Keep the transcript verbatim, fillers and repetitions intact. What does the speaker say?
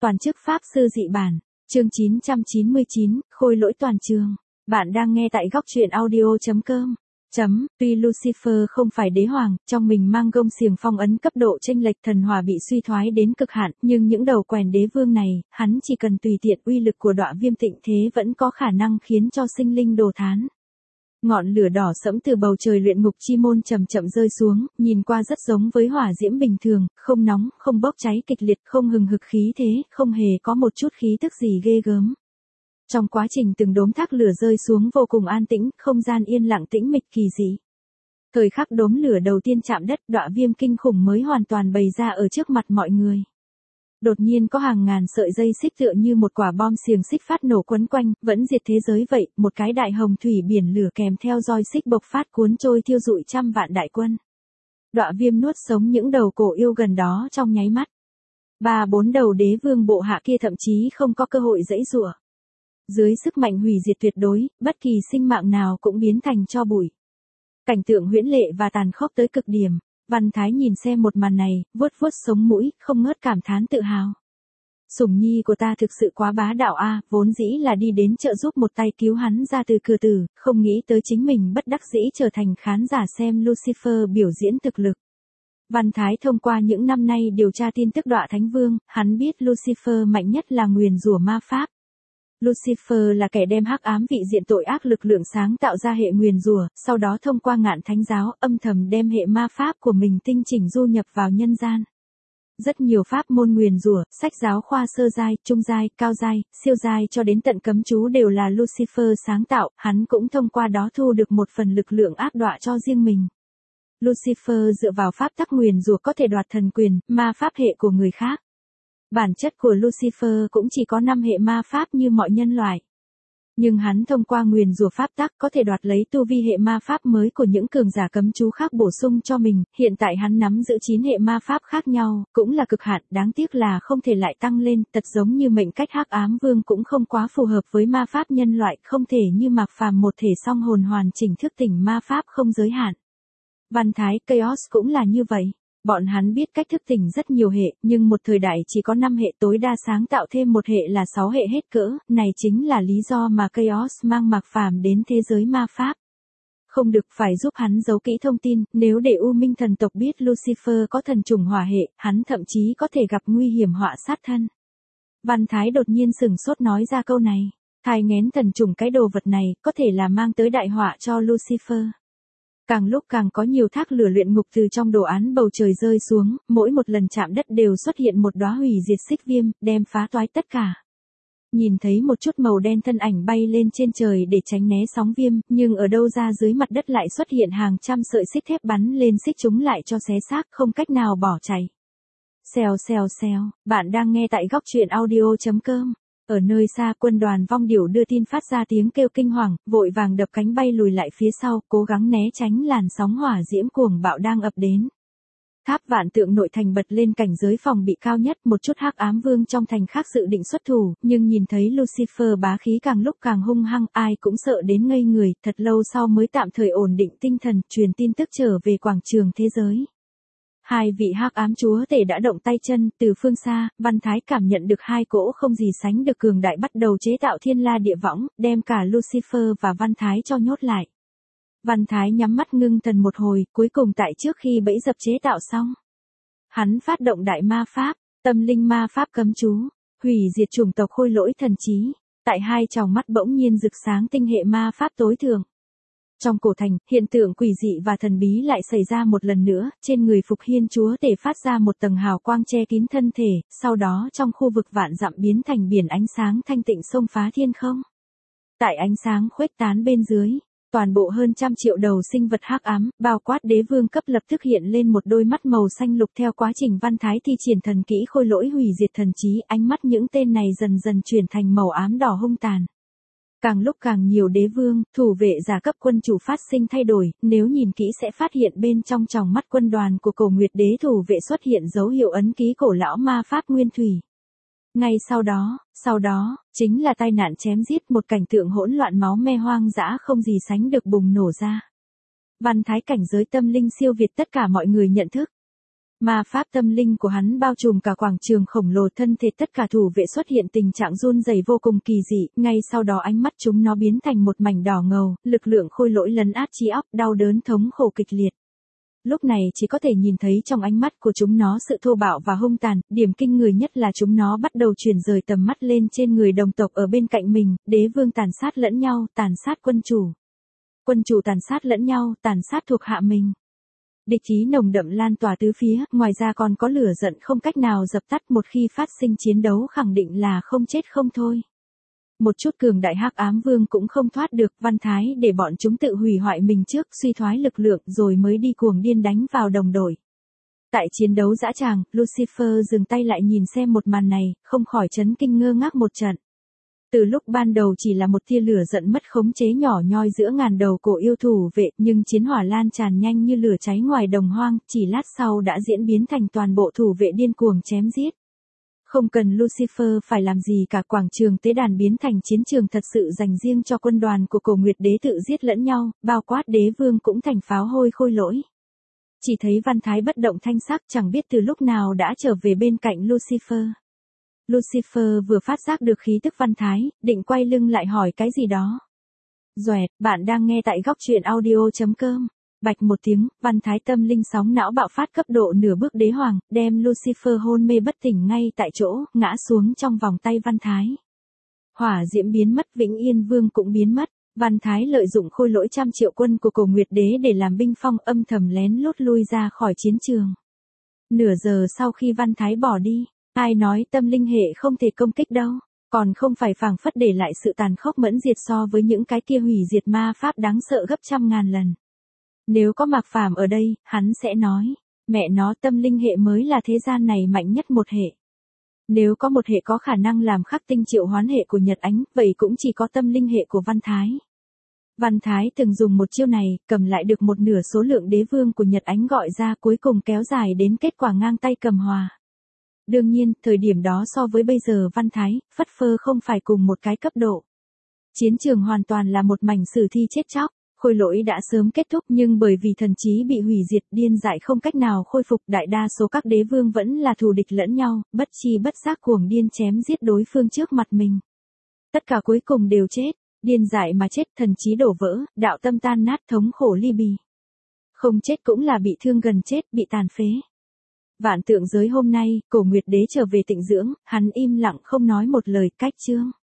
Toàn chức Pháp sư dị bản, chương chín trăm chín mươi chín, khôi lỗi toàn trường. Bạn đang nghe tại góc truyện audio.com. Chấm, tuy Lucifer không phải đế hoàng, trong mình mang gông xiềng phong ấn cấp độ chênh lệch thần hỏa bị suy thoái đến cực hạn, nhưng những đầu quèn đế vương này, hắn chỉ cần tùy tiện uy lực của đọa viêm tịnh thế vẫn có khả năng khiến cho sinh linh đồ thán. Ngọn lửa đỏ sẫm từ bầu trời luyện ngục chi môn chậm chậm rơi xuống, nhìn qua rất giống với hỏa diễm bình thường, không nóng, không bốc cháy kịch liệt, không hừng hực khí thế, không hề có một chút khí tức gì ghê gớm. Trong quá trình từng đốm thác lửa rơi xuống vô cùng an tĩnh, không gian yên lặng tĩnh mịch kỳ dị. Thời khắc đốm lửa đầu tiên chạm đất, đọa viêm kinh khủng mới hoàn toàn bày ra ở trước mặt mọi người. Đột nhiên có hàng ngàn sợi dây xích tựa như một quả bom xiềng xích phát nổ quấn quanh, vẫn diệt thế giới vậy, một cái đại hồng thủy biển lửa kèm theo roi xích bộc phát cuốn trôi thiêu dụi trăm vạn đại quân. Đọa viêm nuốt sống những đầu cổ yêu gần đó trong nháy mắt. Ba bốn đầu đế vương bộ hạ kia thậm chí không có cơ hội giãy giụa. Dưới sức mạnh hủy diệt tuyệt đối, bất kỳ sinh mạng nào cũng biến thành tro bụi. Cảnh tượng huyễn lệ và tàn khốc tới cực điểm. Văn Thái nhìn xem một màn này, vuốt vuốt sống mũi, không ngớt cảm thán tự hào. Sủng nhi của ta thực sự quá bá đạo a, vốn dĩ là đi đến trợ giúp một tay cứu hắn ra từ cửa tử, không nghĩ tới chính mình bất đắc dĩ trở thành khán giả xem Lucifer biểu diễn thực lực. Văn Thái thông qua những năm nay điều tra tin tức đọa thánh vương, hắn biết Lucifer mạnh nhất là nguyền rủa ma pháp. Lucifer là kẻ đem hắc ám vị diện tội ác lực lượng sáng tạo ra hệ nguyền rủa, sau đó thông qua ngạn thánh giáo âm thầm đem hệ ma pháp của mình tinh chỉnh du nhập vào nhân gian. Rất nhiều pháp môn nguyền rủa, sách giáo khoa sơ giai, trung giai, cao giai, siêu giai cho đến tận cấm chú đều là Lucifer sáng tạo, hắn cũng thông qua đó thu được một phần lực lượng áp đọa cho riêng mình. Lucifer dựa vào pháp tắc nguyền rủa có thể đoạt thần quyền, ma pháp hệ của người khác. Bản chất của Lucifer cũng chỉ có năm hệ ma pháp như mọi nhân loại. Nhưng hắn thông qua nguyền rủa pháp tắc có thể đoạt lấy tu vi hệ ma pháp mới của những cường giả cấm chú khác bổ sung cho mình, hiện tại hắn nắm giữ chín hệ ma pháp khác nhau, cũng là cực hạn, đáng tiếc là không thể lại tăng lên, tật giống như mệnh cách hắc ám vương cũng không quá phù hợp với ma pháp nhân loại, không thể như Mạc Phàm một thể song hồn hoàn chỉnh thức tỉnh ma pháp không giới hạn. Văn Thái, Chaos cũng là như vậy. Bọn hắn biết cách thức tỉnh rất nhiều hệ, nhưng một thời đại chỉ có năm hệ, tối đa sáng tạo thêm một hệ là sáu hệ hết cỡ, này chính là lý do mà Chaos mang Mạc Phàm đến thế giới ma pháp. Không được, phải giúp hắn giấu kỹ thông tin, nếu để U Minh thần tộc biết Lucifer có thần trùng hỏa hệ, hắn thậm chí có thể gặp nguy hiểm họa sát thân. Văn Thái đột nhiên sừng sốt nói ra câu này, thai nghén thần trùng cái đồ vật này, có thể là mang tới đại họa cho Lucifer. Càng lúc càng có nhiều thác lửa luyện ngục từ trong đồ án bầu trời rơi xuống, mỗi một lần chạm đất đều xuất hiện một đóa hủy diệt xích viêm, đem phá toái tất cả. Nhìn thấy một chút màu đen thân ảnh bay lên trên trời để tránh né sóng viêm, nhưng ở đâu ra dưới mặt đất lại xuất hiện hàng trăm sợi xích thép bắn lên xích chúng lại cho xé xác, không cách nào bỏ chạy. Xèo xèo xèo, bạn đang nghe tại góc truyện audio.com. Ở nơi xa, quân đoàn vong điểu đưa tin phát ra tiếng kêu kinh hoàng, vội vàng đập cánh bay lùi lại phía sau, cố gắng né tránh làn sóng hỏa diễm cuồng bạo đang ập đến. Tháp vạn tượng nội thành bật lên cảnh giới phòng bị cao nhất, một chút hắc ám vương trong thành khác dự định xuất thủ, nhưng nhìn thấy Lucifer bá khí càng lúc càng hung hăng, ai cũng sợ đến ngây người, thật lâu sau mới tạm thời ổn định tinh thần, truyền tin tức trở về quảng trường thế giới. Hai vị hắc ám chúa tể đã động tay chân, từ phương xa, Văn Thái cảm nhận được hai cỗ không gì sánh được cường đại bắt đầu chế tạo thiên la địa võng, đem cả Lucifer và Văn Thái cho nhốt lại. Văn Thái nhắm mắt ngưng thần một hồi, cuối cùng tại trước khi bẫy dập chế tạo xong. Hắn phát động đại ma pháp, tâm linh ma pháp cấm chú, hủy diệt chủng tộc khôi lỗi thần trí, tại hai tròng mắt bỗng nhiên rực sáng tinh hệ ma pháp tối thượng. Trong cổ thành, hiện tượng quỷ dị và thần bí lại xảy ra một lần nữa, trên người Phục Hiên chúa tể phát ra một tầng hào quang che kín thân thể, sau đó trong khu vực vạn dặm biến thành biển ánh sáng thanh tịnh xông phá thiên không. Tại ánh sáng khuếch tán bên dưới, toàn bộ hơn trăm triệu đầu sinh vật hắc ám, bao quát đế vương cấp lập tức hiện lên một đôi mắt màu xanh lục theo quá trình Văn Thái thi triển thần kỹ khôi lỗi hủy diệt thần trí, ánh mắt những tên này dần dần chuyển thành màu ám đỏ hung tàn. Càng lúc càng nhiều đế vương, thủ vệ giả cấp quân chủ phát sinh thay đổi, nếu nhìn kỹ sẽ phát hiện bên trong tròng mắt quân đoàn của Cổ Nguyệt đế thủ vệ xuất hiện dấu hiệu ấn ký cổ lão ma pháp nguyên thủy. Ngay sau đó, sau đó, chính là tai nạn chém giết, một cảnh tượng hỗn loạn máu me hoang dã không gì sánh được bùng nổ ra. Văn Thái cảnh giới tâm linh siêu việt tất cả mọi người nhận thức. Ma pháp tâm linh của hắn bao trùm cả quảng trường khổng lồ, thân thể tất cả thủ vệ xuất hiện tình trạng run rẩy vô cùng kỳ dị, ngay sau đó ánh mắt chúng nó biến thành một mảnh đỏ ngầu, lực lượng khôi lỗi lấn át trí óc, đau đớn thống khổ kịch liệt. Lúc này chỉ có thể nhìn thấy trong ánh mắt của chúng nó sự thô bạo và hung tàn, điểm kinh người nhất là chúng nó bắt đầu chuyển rời tầm mắt lên trên người đồng tộc ở bên cạnh mình, đế vương tàn sát lẫn nhau, tàn sát quân chủ. Quân chủ tàn sát lẫn nhau, tàn sát thuộc hạ mình. Địch ý nồng đậm lan tỏa tứ phía, ngoài ra còn có lửa giận không cách nào dập tắt, một khi phát sinh chiến đấu khẳng định là không chết không thôi. Một chút cường đại hắc ám vương cũng không thoát được, Văn Thái để bọn chúng tự hủy hoại mình trước, suy thoái lực lượng rồi mới đi cuồng điên đánh vào đồng đội. Tại chiến đấu dã tràng, Lucifer dừng tay lại nhìn xem một màn này, không khỏi chấn kinh ngơ ngác một trận. Từ lúc ban đầu chỉ là một tia lửa giận mất khống chế nhỏ nhoi giữa ngàn đầu cổ yêu thủ vệ, nhưng chiến hỏa lan tràn nhanh như lửa cháy ngoài đồng hoang, chỉ lát sau đã diễn biến thành toàn bộ thủ vệ điên cuồng chém giết. Không cần Lucifer phải làm gì cả, quảng trường tế đàn biến thành chiến trường thật sự dành riêng cho quân đoàn của Cổ Nguyệt Đế tự giết lẫn nhau, bao quát đế vương cũng thành pháo hôi khôi lỗi. Chỉ thấy Văn Thái bất động thanh sắc, chẳng biết từ lúc nào đã trở về bên cạnh Lucifer. Lucifer vừa phát giác được khí tức Văn Thái, định quay lưng lại hỏi cái gì đó. Doẹt, bạn đang nghe tại góc truyện audio chấm com. Bạch một tiếng, Văn Thái tâm linh sóng não bạo phát cấp độ nửa bước đế hoàng, đem Lucifer hôn mê bất tỉnh ngay tại chỗ, ngã xuống trong vòng tay Văn Thái. Hỏa diễm biến mất, Vĩnh Yên Vương cũng biến mất. Văn Thái lợi dụng khôi lỗi trăm triệu quân của Cổ Nguyệt Đế để làm binh phong, âm thầm lén lút lui ra khỏi chiến trường. Nửa giờ sau khi Văn Thái bỏ đi, ai nói tâm linh hệ không thể công kích đâu, còn không phải phảng phất để lại sự tàn khốc mẫn diệt so với những cái kia hủy diệt ma pháp đáng sợ gấp trăm ngàn lần. Nếu có Mạc Phàm ở đây, hắn sẽ nói, mẹ nó, tâm linh hệ mới là thế gian này mạnh nhất một hệ. Nếu có một hệ có khả năng làm khắc tinh triệu hoán hệ của Nhật Ánh, vậy cũng chỉ có tâm linh hệ của Văn Thái. Văn Thái từng dùng một chiêu này, cầm lại được một nửa số lượng đế vương của Nhật Ánh gọi ra, cuối cùng kéo dài đến kết quả ngang tay cầm hòa. Đương nhiên, thời điểm đó so với bây giờ Văn Thái, phất phơ không phải cùng một cái cấp độ. Chiến trường hoàn toàn là một mảnh sử thi chết chóc. Khôi lỗi đã sớm kết thúc, nhưng bởi vì thần trí bị hủy diệt, điên dại không cách nào khôi phục, đại đa số các đế vương vẫn là thù địch lẫn nhau, bất chi bất giác cuồng điên chém giết đối phương trước mặt mình. Tất cả cuối cùng đều chết, điên dại mà chết, thần trí đổ vỡ, đạo tâm tan nát, thống khổ ly bì. Không chết cũng là bị thương gần chết, bị tàn phế. Vạn tượng giới hôm nay, Cổ Nguyệt Đế trở về tịnh dưỡng, hắn im lặng không nói một lời, cách chương.